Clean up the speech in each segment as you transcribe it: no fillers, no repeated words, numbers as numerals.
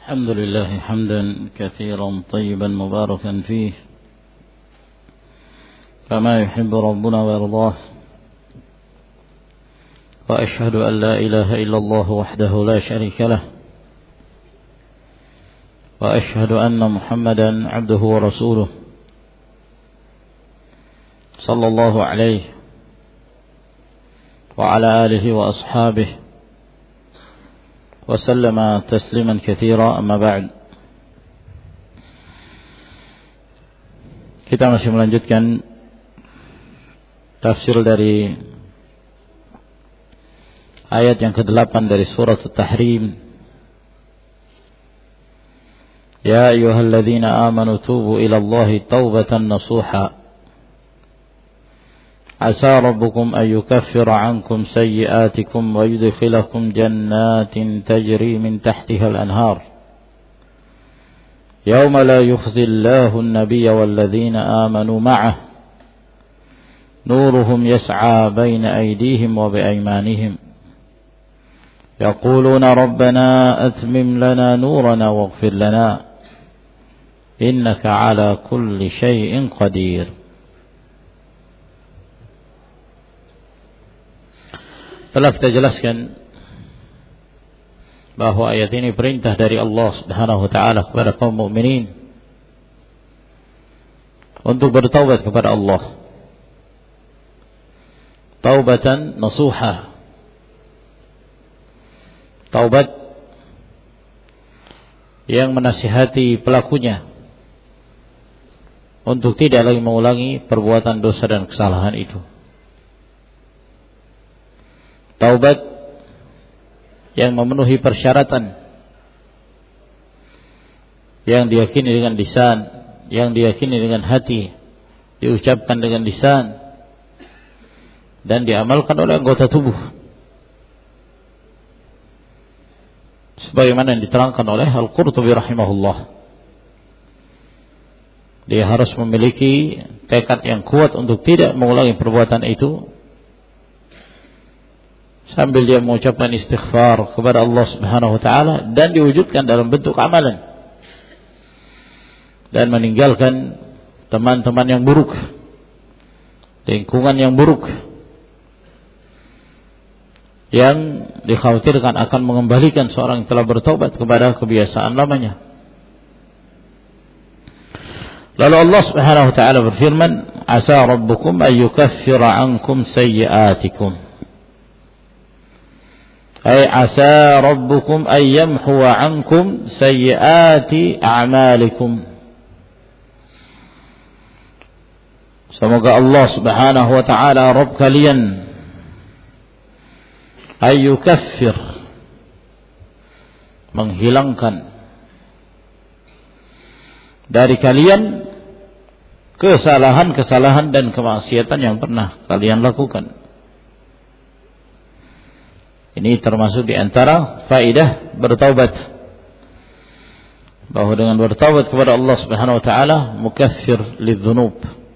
الحمد لله حمدا كثيرا طيبا مباركا فيه كما يحب ربنا ويرضاه وأشهد أن لا إله إلا الله وحده لا شريك له وأشهد أن محمدا عبده ورسوله صلى الله عليه وعلى آله وأصحابه وسلم تسليما كثيرا. أما بعد, kita masih melanjutkan tafsir dari ayat yang ke-8 dari surat At-Tahrim. Ya ayyuhalladzina amanu tubu ila Allahi taubatan nasuha عسى ربكم أن يكفر عنكم سيئاتكم ويدخلكم جنات تجري من تحتها الأنهار يوم لا يخزي الله النبي والذين آمنوا معه نورهم يسعى بين أيديهم وبأيمانهم يقولون ربنا أتمم لنا نورنا واغفر لنا إنك على كل شيء قدير. Telah kita jelaskan bahwa ayat ini perintah dari Allah Subhanahu wa taala kepada kaum mukminin untuk bertaubat kepada Allah. Taubatan nasuha. Taubat yang menasihati pelakunya untuk tidak lagi mengulangi perbuatan dosa dan kesalahan itu. Taubat yang memenuhi persyaratan, yang diyakini dengan lisan, yang diyakini dengan hati, diucapkan dengan lisan, dan diamalkan oleh anggota tubuh. Sebagaimana yang diterangkan oleh Al-Qurtubi rahimahullah. Dia harus memiliki tekad yang kuat untuk tidak mengulangi perbuatan itu, sambil dia mengucapkan istighfar kepada Allah Subhanahu wa taala dan diwujudkan dalam bentuk amalan, dan meninggalkan teman-teman yang buruk, lingkungan yang buruk yang dikhawatirkan akan mengembalikan seorang yang telah bertaubat kepada kebiasaan lamanya. Lalu Allah Subhanahu wa taala berfirman, "Asa rabbukum an yukaffira 'ankum sayyi'atikum." Ay asa rabbukum ay yamhuwa ankum sayyiati a'malikum. Semoga Allah Subhanahu wa taala Rabb kalian ay yukaffir, menghilangkan dari kalian kesalahan-kesalahan dan kemaksiatan yang pernah kalian lakukan. Ini termasuk di antara faedah bertaubat, bahwa dengan bertaubat kepada Allah Subhanahu wa taala mukaffir lidzunub,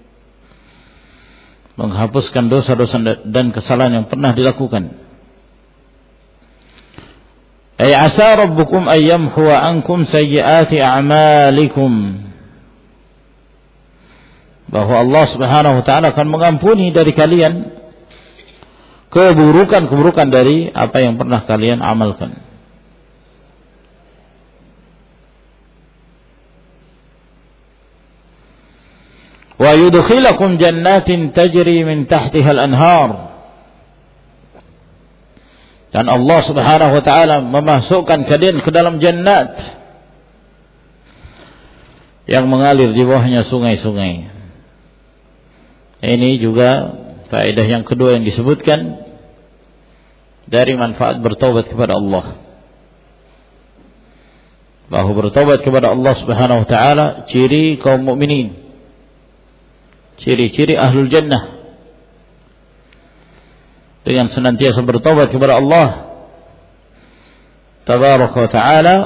menghapuskan dosa-dosa dan kesalahan yang pernah dilakukan. Ay asa rabbukum ay yamhuwa ankum sayyiati a'malikum, bahwa Allah Subhanahu wa taala akan mengampuni dari kalian keburukan-keburukan dari apa yang pernah kalian amalkan. Wa yudkhilakum jannatin tajri min tahtiha al-anhar, dan Allah Subhanahu wa taala memasukkan kalian ke dalam jannat yang mengalir di bawahnya sungai-sungai. Ini juga faedah yang kedua yang disebutkan dari manfaat bertaubat kepada Allah, bahwa bertaubat kepada Allah Subhanahu wa taala ciri kaum mukminin, ciri-ciri ahlul jannah. Dengan senantiasa bertaubat kepada Allah tabaraka wa taala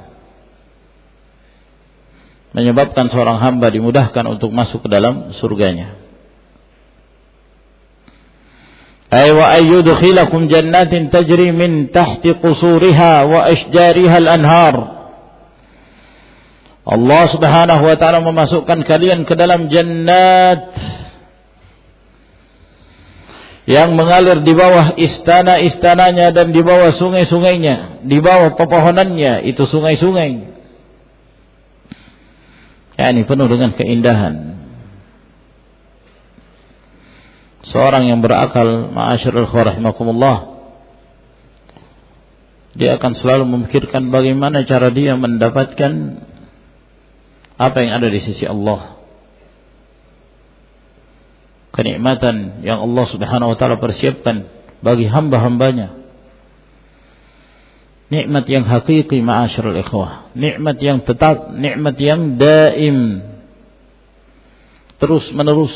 menyebabkan seorang hamba dimudahkan untuk masuk ke dalam surganya. Ay wa ayyudkhilakum jannatin tajri min tahti qusuriha wa ashjariha al-anhar, Allah Subhanahu wa ta'ala memasukkan kalian ke dalam jannat yang mengalir di bawah istana-istananya dan di bawah sungai-sungainya, di bawah pepohonannya, itu sungai-sungai. Ya, ini penuh dengan keindahan. Seorang yang berakal, ma'asyiral ikhwah rahimakumullah, dia akan selalu memikirkan bagaimana cara dia mendapatkan apa yang ada di sisi Allah. Kenikmatan yang Allah Subhanahu wa ta'ala persiapkan bagi hamba-hambanya. Nikmat yang hakiki, ma'asyiral ikhwah. Nikmat yang tetap, nikmat yang daim, terus menerus.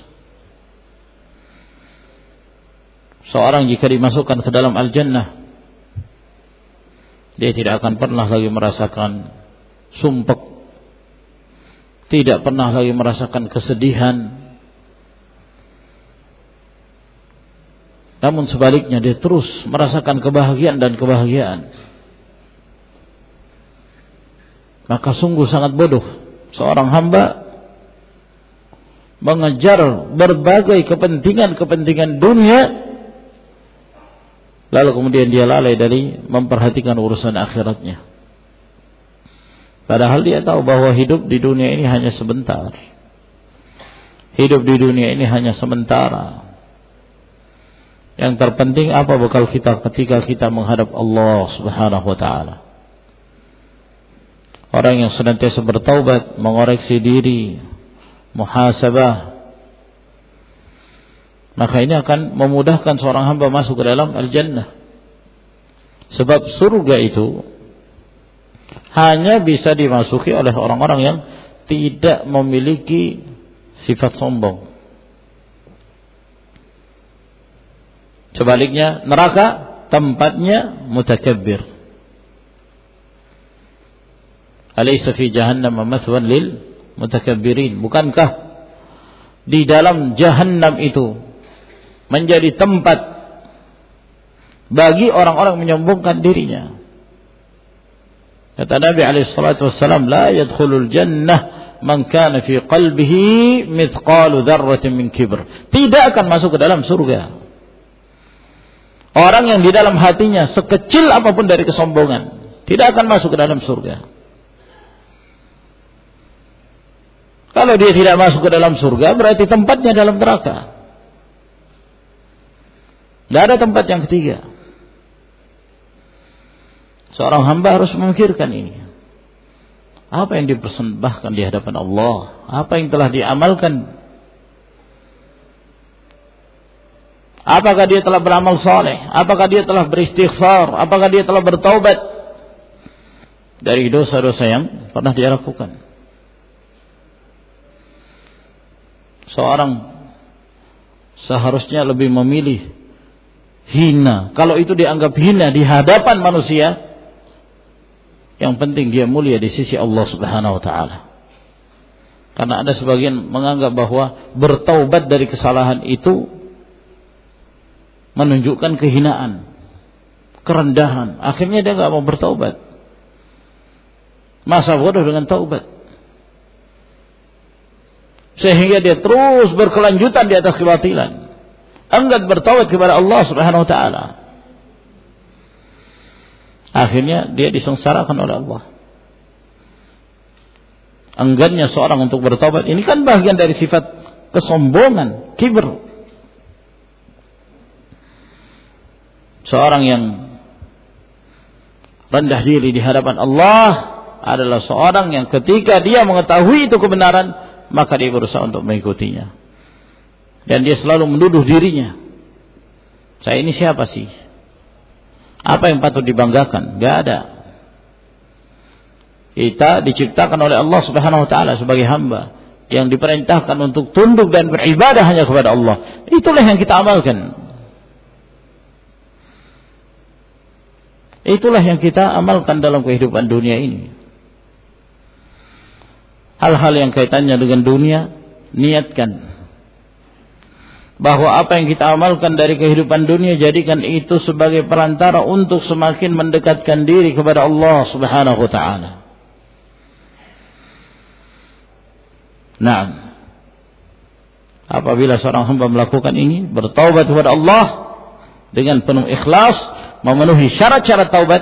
Seorang jika dimasukkan ke dalam al-jannah, dia tidak akan pernah lagi merasakan sumpek, tidak pernah lagi merasakan kesedihan. Namun sebaliknya dia terus merasakan kebahagiaan dan kebahagiaan. Maka sungguh sangat bodoh seorang hamba mengejar berbagai kepentingan dunia, lalu kemudian dia lalai dari memperhatikan urusan akhiratnya. Padahal dia tahu bahwa hidup di dunia ini hanya sebentar. Hidup di dunia ini hanya sementara. Yang terpenting apa bekal kita ketika kita menghadap Allah Subhanahu wa ta'ala. Orang yang senantiasa bertaubat, mengoreksi diri, muhasabah, maka ini akan memudahkan seorang hamba masuk ke dalam al-jannah. Sebab surga itu hanya bisa dimasuki oleh orang-orang yang tidak memiliki sifat sombong. Sebaliknya neraka tempatnya mutakabbir. Alaysa fi jahannam mathwan lil mutakabbirin. Bukankah di dalam jahannam itu menjadi tempat bagi orang-orang menyombongkan dirinya? Kata Nabi alaihi salatu wassalam, la yadkhulul jannah man kana fi qalbihi mithqalu dzarratin min kibr. Tidak akan masuk ke dalam surga orang yang di dalam hatinya sekecil apapun dari kesombongan. Tidak akan masuk ke dalam surga. Kalau dia tidak masuk ke dalam surga, berarti tempatnya dalam neraka. Tidak ada tempat yang ketiga. Seorang hamba harus memikirkan ini. Apa yang dipersembahkan di hadapan Allah? Apa yang telah diamalkan? Apakah dia telah beramal saleh? Apakah dia telah beristighfar? Apakah dia telah bertaubat dari dosa-dosa yang pernah dia lakukan? Seorang seharusnya lebih memilih hina. Kalau itu dianggap hina di hadapan manusia, yang penting dia mulia di sisi Allah Subhanahu wa ta'ala. Karena ada sebagian menganggap bahwa bertaubat dari kesalahan itu menunjukkan kehinaan, kerendahan. Akhirnya dia enggak mau bertaubat. Masa bodoh dengan taubat. Sehingga dia terus berkelanjutan di atas kebatilan. Enggan bertaubat kepada Allah Subhanahu wa ta'ala. Akhirnya dia disengsarakan oleh Allah. Enggannya seorang untuk bertaubat, ini kan bagian dari sifat kesombongan, kibr. Seorang yang rendah diri di hadapan Allah adalah seorang yang ketika dia mengetahui itu kebenaran, maka dia berusaha untuk mengikutinya. Dan dia selalu menuduh dirinya. Saya ini siapa sih? Apa yang patut dibanggakan? Gak ada. Kita diciptakan oleh Allah Subhanahu wa ta'ala sebagai hamba yang diperintahkan untuk tunduk dan beribadah hanya kepada Allah. Itulah yang kita amalkan. Itulah yang kita amalkan dalam kehidupan dunia ini. Hal-hal yang kaitannya dengan dunia, niatkan bahwa apa yang kita amalkan dari kehidupan dunia, jadikan itu sebagai perantara untuk semakin mendekatkan diri kepada Allah Subhanahu wa ta'ala. Nah, apabila seorang hamba melakukan ini, bertaubat kepada Allah dengan penuh ikhlas, memenuhi syarat-syarat taubat,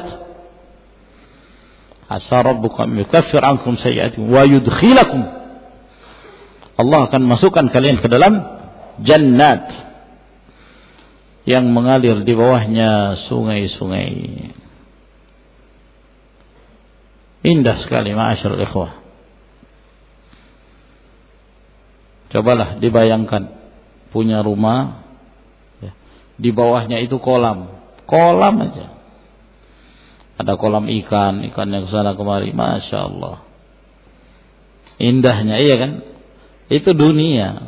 asa rabbukum yukaffir ankum sayyi'atikum wa yudkhilakum, Allah akan masukkan kalian ke dalam jannat yang mengalir di bawahnya sungai-sungai. Indah sekali, ma'asyiral ikhwah. Cobalah dibayangkan punya rumah, ya, di bawahnya itu kolam aja. Ada kolam ikan yang kesana kemari, masya Allah. Indahnya, iya kan? Itu dunia.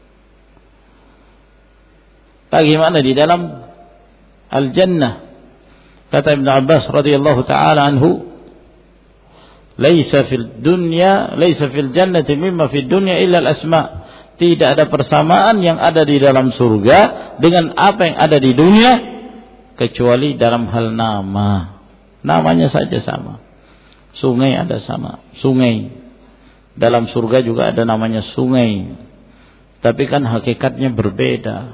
Bagaimana di dalam al-jannah? Kata Ibn Abbas radhiyallahu taala anhu, laisa fil jannati mimma fid dunya illa al-asma'. Tidak ada persamaan yang ada di dalam surga dengan apa yang ada di dunia kecuali dalam hal nama. Namanya saja sama. Sungai ada sama, sungai. Dalam surga juga ada namanya sungai. Tapi kan hakikatnya berbeda.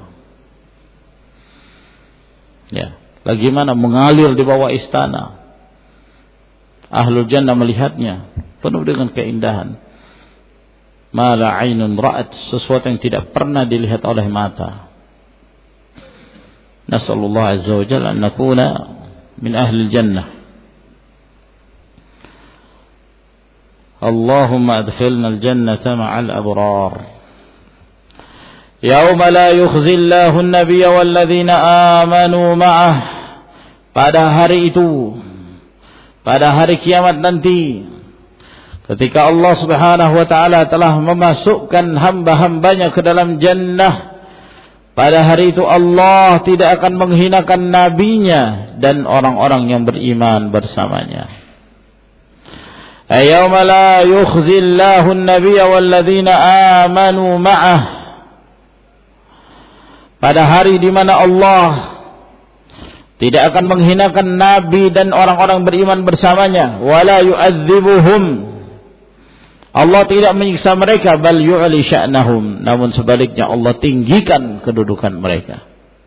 Ya, bagaimana mengalir di bawah istana. Ahlul jannah melihatnya penuh dengan keindahan. Ma la 'ainun ra'at, sesuatu yang tidak pernah dilihat oleh mata. Nasallallahu azza wa jalla an nakuna min ahli jannah. Allahumma adkhilna al-jannata ma'al abrar. Yauma la yukhzi Allahu an-nabiyya wal ladzina amanu ma'ah. Pada hari itu, pada hari kiamat nanti, ketika Allah Subhanahu wa taala telah memasukkan hamba-hambanya ke dalam jannah, pada hari itu Allah tidak akan menghinakan nabinya dan orang-orang yang beriman bersamanya. Yauma la yukhzillahu an-nabiyya wal ladzina amanu ma'ah. Pada hari di mana Allah tidak akan menghinakan nabi dan orang-orang beriman bersamanya, wala yu'adzibuhum, Allah tidak menyiksa mereka, bal yu'li sya'nahum, namun sebaliknya Allah tinggikan kedudukan mereka.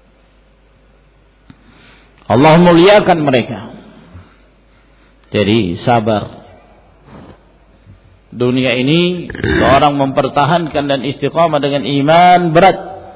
Allah muliakan mereka. Jadi sabar. Dunia ini seorang mempertahankan dan istiqamah dengan iman berat,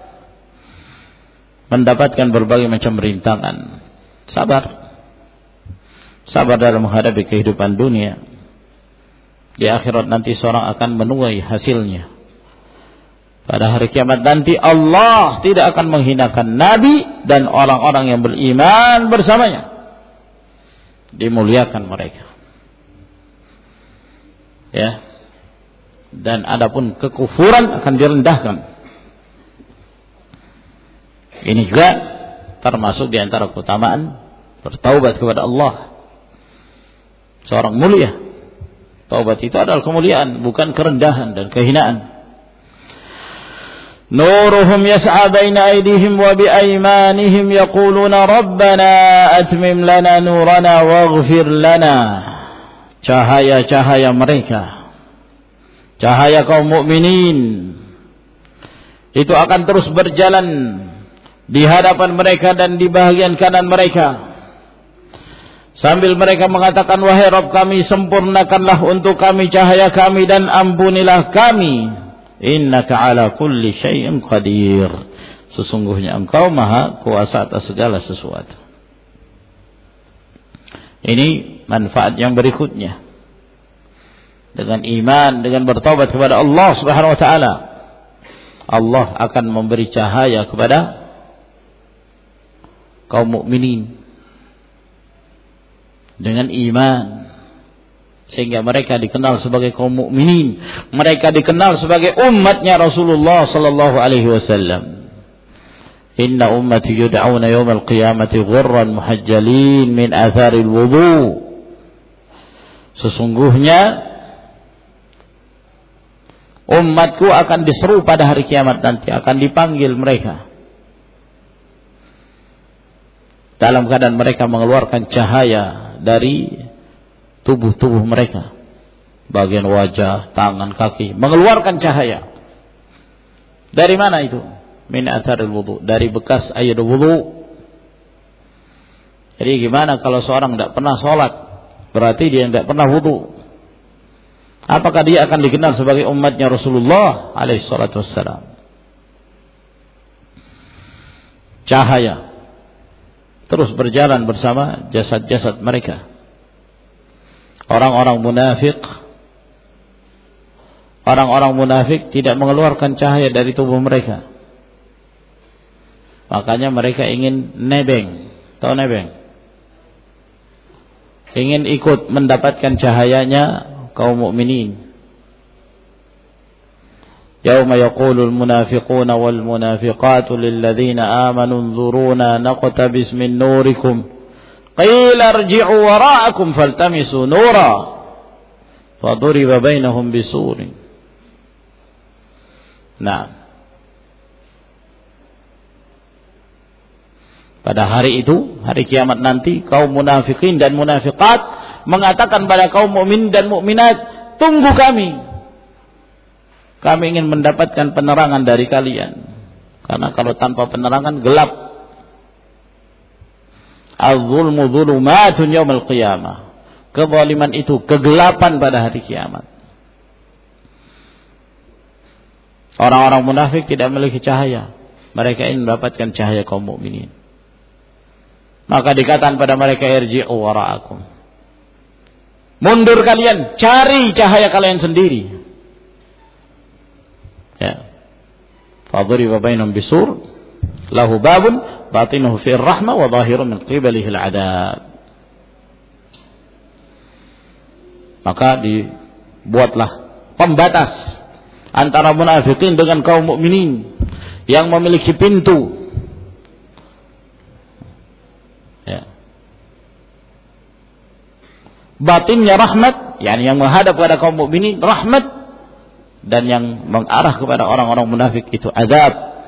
mendapatkan berbagai macam rintangan. Sabar. Sabar dalam menghadapi kehidupan dunia. Di akhirat nanti seorang akan menuai hasilnya. Pada hari kiamat nanti Allah tidak akan menghinakan nabi dan orang-orang yang beriman bersamanya. Dimuliakan mereka. Ya. Dan adapun kekufuran akan direndahkan. Ini juga termasuk di antara keutamaan bertaubat kepada Allah. Seorang mulia. Taubat itu adalah kemuliaan, bukan kerendahan dan kehinaan. Nuruhum yas'a baina aydihim wa bi aymanihim yaquluna rabbana atmim lana nurana waghfir lana. Cahaya-cahaya mereka, cahaya kaum mukminin itu akan terus berjalan di hadapan mereka dan di bahagian kanan mereka, sambil mereka mengatakan, wahai Rabb kami, sempurnakanlah untuk kami cahaya kami dan ampunilah kami. Innaka ala kulli syai'in qadir. Sesungguhnya engkau maha kuasa atas segala sesuatu. Ini manfaat yang berikutnya. Dengan iman, dengan bertaubat kepada Allah Subhanahu wa taala, Allah akan memberi cahaya kepada kaum mukminin dengan iman, sehingga mereka dikenal sebagai kaum mukminin, mereka dikenal sebagai umatnya Rasulullah sallallahu alaihi wasallam. Inna ummati yud'auna yawmal qiyamati ghurran muhajjalin min atharil wudu. Sesungguhnya umatku akan diseru pada hari kiamat nanti, akan dipanggil mereka dalam keadaan mereka mengeluarkan cahaya dari tubuh-tubuh mereka, bagian wajah, tangan, kaki, mengeluarkan cahaya. Dari mana itu? Min atharil wudu, dari bekas air wudu. Jadi gimana kalau seorang tidak pernah sholat? Berarti dia tidak pernah wudu. Apakah dia akan dikenal sebagai umatnya Rasulullah alaihi salatu wassalam? Cahaya terus berjalan bersama jasad-jasad mereka. Orang-orang munafik tidak mengeluarkan cahaya dari tubuh mereka. Makanya mereka ingin nebeng. Tahu nebeng? Ingin ikut mendapatkan cahayanya kaum mukminin. Yauma yaqulul munafiquna wal munafiqatu lil ladzina amanu unzuruna naqtabis min nurikum qila irji'u wara'akum faltamisu nura faduriba bainahum bisurin. Nah, pada hari itu, hari kiamat nanti, kaum munafikin dan munafiqat mengatakan pada kaum mukmin dan mukminat, tunggu kami. Kami ingin mendapatkan penerangan dari kalian. Karena kalau tanpa penerangan gelap. Az-zulmu zulumatun yaumil qiyamah. Kezaliman itu kegelapan pada hari kiamat. Orang-orang munafik tidak memiliki cahaya. Mereka ingin mendapatkan cahaya kaum mukminin. Maka dikatakan pada mereka, irji'u wara'akum. Mundur kalian, cari cahaya kalian sendiri. Ya. Faduriba bainahum bisur lahu babun batinuhu fihi rahmah wa zahiruhu min qibalihi al-'adab. Maka dibuatlah pembatas antara munafikin dengan kaum mukminin yang memiliki pintu. Ya. Batinnya rahmat, yakni yang menghadap kepada kaum mukminin rahmat, dan yang mengarah kepada orang-orang munafik itu azab.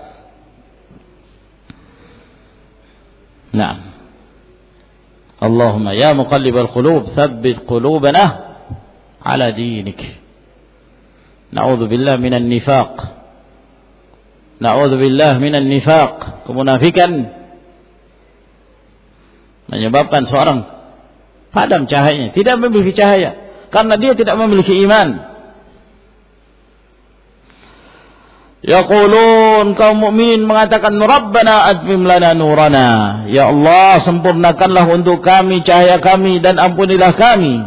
Nah, Allahumma ya muqallibal qulub tsabbit qulubana ala dinik. Na'udzu billahi minan nifaq. Na'udzu billahi minan nifaq. Kemunafikan menyebabkan seorang padam cahayanya, tidak memiliki cahaya karena dia tidak memiliki iman. Yaqulun, kaum mukmin mengatakan, Rabbana atmim lana nurana. Ya Allah, sempurnakanlah untuk kami cahaya kami dan ampunilah kami.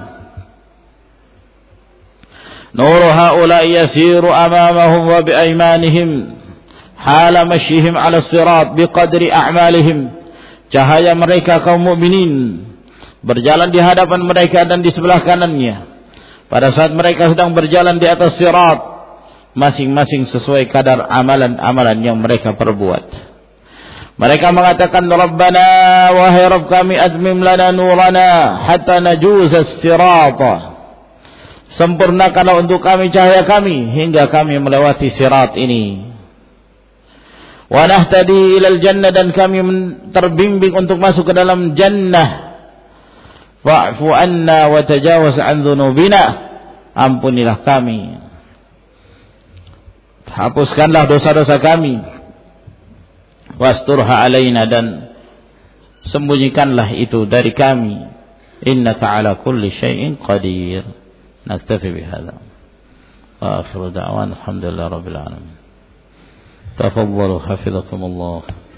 Nur haula'i yasiru amamahum wa biaymanihim hala masyihim 'ala as-sirat biqadri a'malihim. Cahaya mereka kaum mukminin berjalan di hadapan mereka dan di sebelah kanannya pada saat mereka sedang berjalan di atas sirat, masing-masing sesuai kadar amalan-amalan yang mereka perbuat. Mereka mengatakan, Rabbana, wahai Rabb kami, admim lana nurana hatta najuz as-sirata. Sempurnakanlah untuk kami cahaya kami hingga kami melewati sirat ini. Wa nahtadi ilal jannah, dan kami terbimbing untuk masuk ke dalam jannah. Fa'fu anna wa tajawaz an dhunubina. Ampunilah kami, hapuskanlah dosa-dosa kami. Wasturha alaina, dan sembunyikanlah itu dari kami. Innaka ala kulli syai'in qadir. Naktafi bihadza. Wa akhiru da'wan alhamdulillahi rabbil alamin. Tafaddalu hafizakumullah.